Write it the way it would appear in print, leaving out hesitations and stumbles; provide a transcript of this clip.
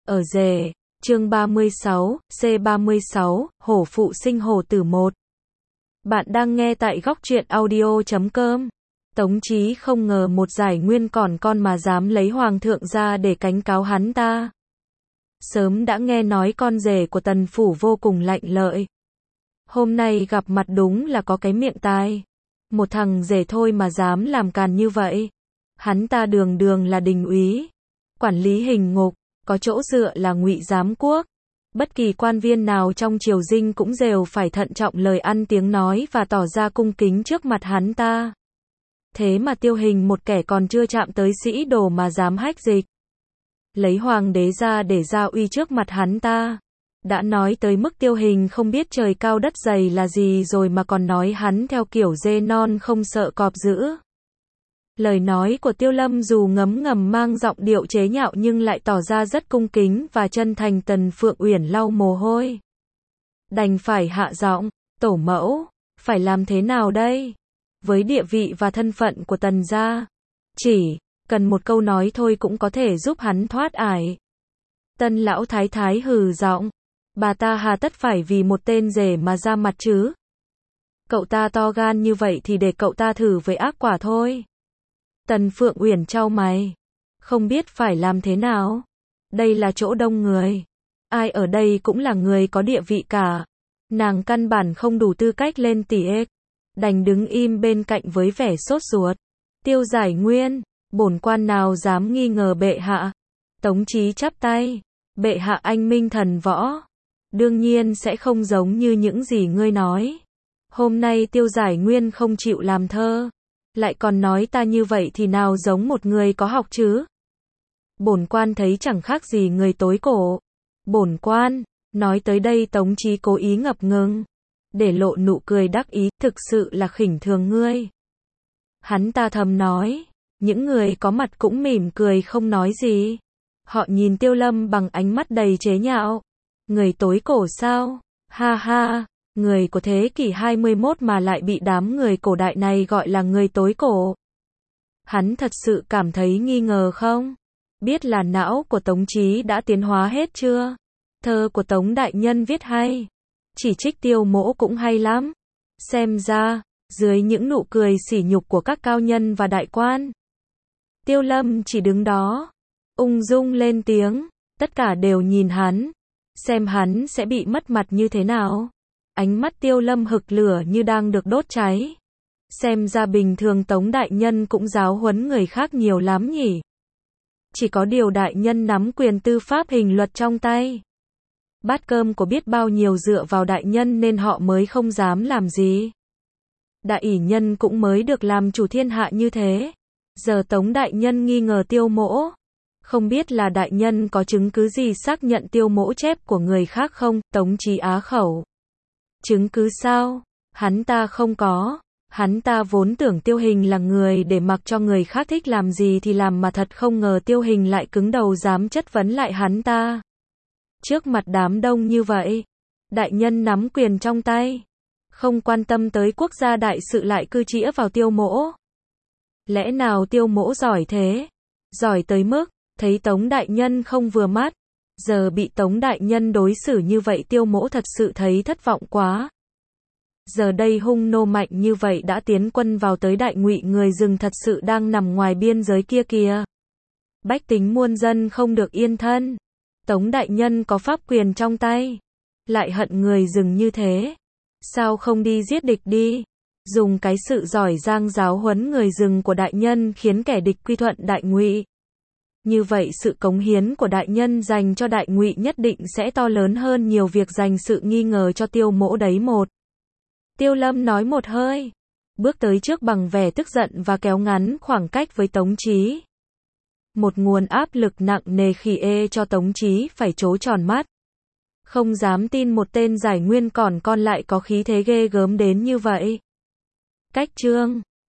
Ở rể, chương 36, C36, hổ phụ sinh hổ tử 1. Bạn đang nghe tại góc truyện audio.com. Tống Chí không ngờ một giải nguyên còn con mà dám lấy hoàng thượng ra để cánh cáo hắn ta. Sớm đã nghe nói con rể của Tần Phủ vô cùng lạnh lợi. Hôm nay gặp mặt đúng là có cái miệng tai. Một thằng rể thôi mà dám làm càn như vậy. Hắn ta đường đường là đình úy, quản lý hình ngục, có chỗ dựa là Ngụy Giám Quốc. Bất kỳ quan viên nào trong triều dinh cũng đều phải thận trọng lời ăn tiếng nói và tỏ ra cung kính trước mặt hắn ta. Thế mà Tiêu Hình một kẻ còn chưa chạm tới sĩ đồ mà dám hách dịch. Lấy hoàng đế ra để ra uy trước mặt hắn ta. Đã nói tới mức Tiêu Hình không biết trời cao đất dày là gì rồi mà còn nói hắn theo kiểu dê non không sợ cọp dữ. Lời nói của Tiêu Lâm dù ngấm ngầm mang giọng điệu chế nhạo nhưng lại tỏ ra rất cung kính và chân thành. Tần Phượng Uyển lau mồ hôi. Đành phải hạ giọng, tổ mẫu, phải làm thế nào đây? Với địa vị và thân phận của Tần gia, chỉ cần một câu nói thôi cũng có thể giúp hắn thoát ải. Tân lão thái thái hừ giọng, bà ta hà tất phải vì một tên rể mà ra mặt chứ? Cậu ta to gan như vậy thì để cậu ta thử với ác quả thôi. Tần Phượng Uyển chau mày, không biết phải làm thế nào. Đây là chỗ đông người, ai ở đây cũng là người có địa vị cả. Nàng căn bản không đủ tư cách lên tỉ ếch, đành đứng im bên cạnh với vẻ sốt ruột. Tiêu Giải Nguyên, bổn quan nào dám nghi ngờ bệ hạ? Tống Chí chắp tay, bệ hạ anh minh thần võ, đương nhiên sẽ không giống như những gì ngươi nói. Hôm nay Tiêu Giải Nguyên không chịu làm thơ, lại còn nói ta như vậy thì nào giống một người có học chứ? Bổn quan thấy chẳng khác gì người tối cổ. Bổn quan, nói tới đây Tống Chí cố ý ngập ngừng, để lộ nụ cười đắc ý, thực sự là khinh thường ngươi. Hắn ta thầm nói, những người có mặt cũng mỉm cười không nói gì. Họ nhìn Tiêu Lâm bằng ánh mắt đầy chế nhạo. Người tối cổ sao? Ha ha, người của thế kỷ 21 mà lại bị đám người cổ đại này gọi là người tối cổ. Hắn thật sự cảm thấy nghi ngờ không? Biết là não của Tống Chí đã tiến hóa hết chưa? Thơ của Tống đại nhân viết hay, chỉ trích Tiêu mỗ cũng hay lắm. Xem ra, dưới những nụ cười sỉ nhục của các cao nhân và đại quan, Tiêu Lâm chỉ đứng đó, ung dung lên tiếng, tất cả đều nhìn hắn, xem hắn sẽ bị mất mặt như thế nào. Ánh mắt Tiêu Lâm hực lửa như đang được đốt cháy. Xem ra bình thường Tống đại nhân cũng giáo huấn người khác nhiều lắm nhỉ. Chỉ có điều đại nhân nắm quyền tư pháp hình luật trong tay. Bát cơm của biết bao nhiêu dựa vào đại nhân nên họ mới không dám làm gì. Đại ỷ nhân cũng mới được làm chủ thiên hạ như thế. Giờ Tống đại nhân nghi ngờ Tiêu mỗ. Không biết là đại nhân có chứng cứ gì xác nhận Tiêu mỗ chép của người khác không? Tống Chí á khẩu. Chứng cứ sao? Hắn ta không có. Hắn ta vốn tưởng Tiêu Hình là người để mặc cho người khác thích làm gì thì làm mà thật không ngờ Tiêu Hình lại cứng đầu dám chất vấn lại hắn ta. Trước mặt đám đông như vậy, đại nhân nắm quyền trong tay, không quan tâm tới quốc gia đại sự lại cứ chĩa vào Tiêu mỗ. Lẽ nào Tiêu mỗ giỏi thế? Giỏi tới mức, thấy Tống đại nhân không vừa mắt, giờ bị Tống đại nhân đối xử như vậy Tiêu mỗ thật sự thấy thất vọng quá. Giờ đây hung nô mạnh như vậy đã tiến quân vào tới Đại Ngụy, người rừng thật sự đang nằm ngoài biên giới kia kìa. Bách tính muôn dân không được yên thân. Tống đại nhân có pháp quyền trong tay, lại hận người rừng như thế. Sao không đi giết địch đi? Dùng cái sự giỏi giang giáo huấn người rừng của đại nhân khiến kẻ địch quy thuận Đại Ngụy. Như vậy sự cống hiến của đại nhân dành cho Đại Ngụy nhất định sẽ to lớn hơn nhiều việc dành sự nghi ngờ cho Tiêu mỗ đấy. Một. Tiêu Lâm nói một hơi, bước tới trước bằng vẻ tức giận và kéo ngắn khoảng cách với Tống Chí. Một nguồn áp lực nặng nề khi ê cho Tống Chí phải trố tròn mắt. Không dám tin một tên giải nguyên còn con lại có khí thế ghê gớm đến như vậy. Cách chương